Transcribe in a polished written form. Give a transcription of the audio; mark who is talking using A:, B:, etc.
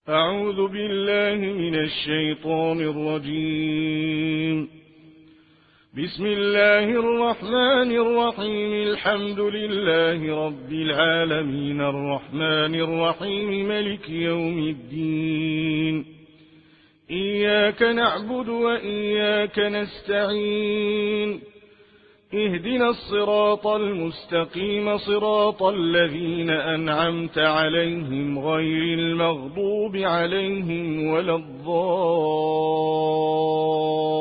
A: أعوذ بالله من الشيطان الرجيم. بسم الله الرحمن الرحيم. الحمد لله رب العالمين الرحمن الرحيم ملك يوم الدين. إياك نعبد وإياك نستعين. اهدنا الصراط المستقيم صراط الذين أنعمت عليهم غير المغضوب عليهم ولا الضالين.